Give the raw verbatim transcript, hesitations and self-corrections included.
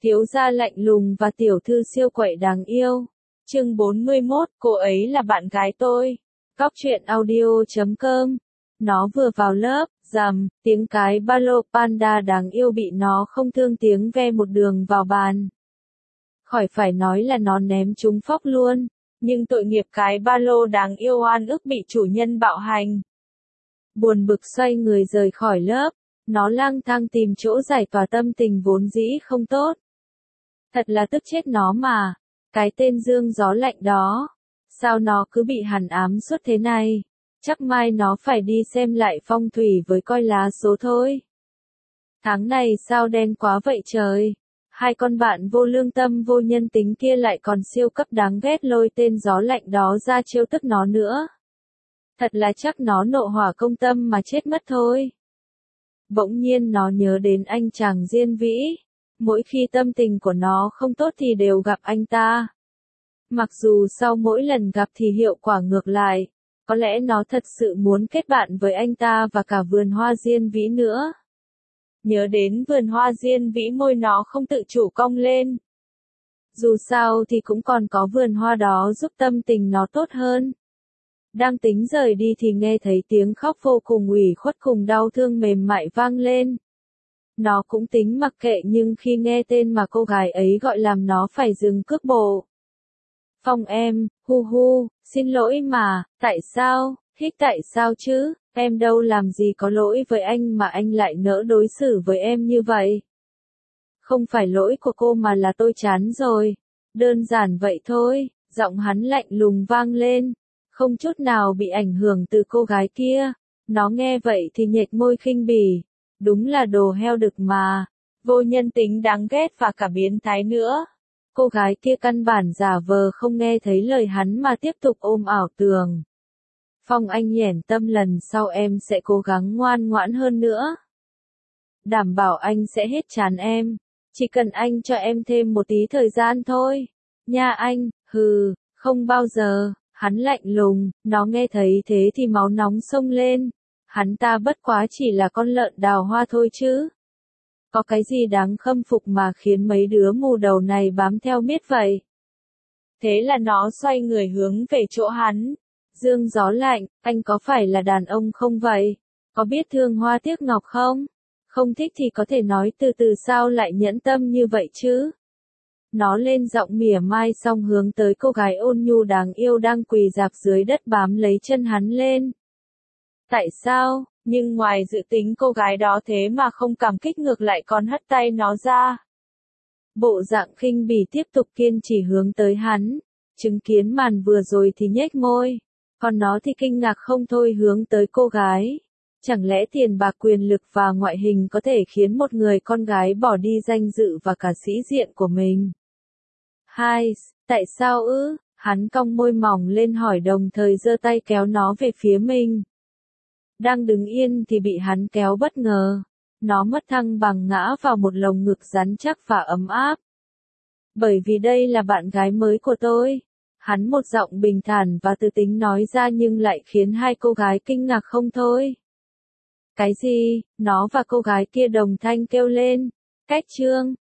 Thiếu gia lạnh lùng và tiểu thư siêu quậy đáng yêu. Chương bốn mươi mốt, cô ấy là bạn gái tôi. Cóc truyện audio chấm com. Nó vừa vào lớp, rầm, tiếng cái ba lô panda đáng yêu bị nó không thương tiếng ve một đường vào bàn. Khỏi phải nói là nó ném trúng phóc luôn, nhưng tội nghiệp cái ba lô đáng yêu oan ức bị chủ nhân bạo hành. Buồn bực xoay người rời khỏi lớp, nó lang thang tìm chỗ giải tỏa tâm tình vốn dĩ không tốt. Thật là tức chết nó mà, cái tên dương gió lạnh đó, sao nó cứ bị hằn ám suốt thế này, chắc mai nó phải đi xem lại phong thủy với coi lá số thôi. Tháng này sao đen quá vậy trời, hai con bạn vô lương tâm vô nhân tính kia lại còn siêu cấp đáng ghét lôi tên gió lạnh đó ra trêu tức nó nữa. Thật là chắc nó nộ hỏa công tâm mà chết mất thôi. Bỗng nhiên nó nhớ đến anh chàng Diên Vĩ. Mỗi khi tâm tình của nó không tốt thì đều gặp anh ta. Mặc dù sau mỗi lần gặp thì hiệu quả ngược lại, có lẽ nó thật sự muốn kết bạn với anh ta và cả vườn hoa Diên Vĩ nữa. Nhớ đến vườn hoa Diên Vĩ môi nó không tự chủ cong lên. Dù sao thì cũng còn có vườn hoa đó giúp tâm tình nó tốt hơn. Đang tính rời đi thì nghe thấy tiếng khóc vô cùng ủy khuất cùng đau thương mềm mại vang lên. Nó cũng tính mặc kệ nhưng khi nghe tên mà cô gái ấy gọi làm nó phải dừng cước bộ. Phong em, hu hu, xin lỗi mà, tại sao, hít tại sao chứ, em đâu làm gì có lỗi với anh mà anh lại nỡ đối xử với em như vậy. Không phải lỗi của cô mà là tôi chán rồi, đơn giản vậy thôi, giọng hắn lạnh lùng vang lên, không chút nào bị ảnh hưởng từ cô gái kia. Nó nghe vậy thì nhếch môi khinh bỉ. Đúng là đồ heo đực mà, vô nhân tính đáng ghét và cả biến thái nữa. Cô gái kia căn bản giả vờ không nghe thấy lời hắn mà tiếp tục ôm ảo tưởng. Phong anh nhẻn tâm lần sau em sẽ cố gắng ngoan ngoãn hơn nữa. Đảm bảo anh sẽ hết chán em, chỉ cần anh cho em thêm một tí thời gian thôi. Nha anh, hừ, không bao giờ, hắn lạnh lùng, nó nghe thấy thế thì máu nóng sông lên. Hắn ta bất quá chỉ là con lợn đào hoa thôi chứ. Có cái gì đáng khâm phục mà khiến mấy đứa mù đầu này bám theo miết vậy? Thế là nó xoay người hướng về chỗ hắn. Dương gió lạnh, anh có phải là đàn ông không vậy? Có biết thương hoa tiếc ngọc không? Không thích thì có thể nói từ từ sao lại nhẫn tâm như vậy chứ? Nó lên giọng mỉa mai xong hướng tới cô gái ôn nhu đáng yêu đang quỳ rạp dưới đất bám lấy chân hắn lên. Tại sao, nhưng ngoài dự tính cô gái đó thế mà không cảm kích ngược lại còn hất tay nó ra. Bộ dạng khinh bỉ tiếp tục kiên trì hướng tới hắn, chứng kiến màn vừa rồi thì nhếch môi, còn nó thì kinh ngạc không thôi hướng tới cô gái. Chẳng lẽ tiền bạc quyền lực và ngoại hình có thể khiến một người con gái bỏ đi danh dự và cả sĩ diện của mình? Hai, tại sao ư? Hắn cong môi mỏng lên hỏi đồng thời giơ tay kéo nó về phía mình. Đang đứng yên thì bị hắn kéo bất ngờ. Nó mất thăng bằng ngã vào một lồng ngực rắn chắc và ấm áp. Bởi vì đây là bạn gái mới của tôi. Hắn một giọng bình thản và từ tính nói ra nhưng lại khiến hai cô gái kinh ngạc không thôi. Cái gì? Nó và cô gái kia đồng thanh kêu lên. Cách chương,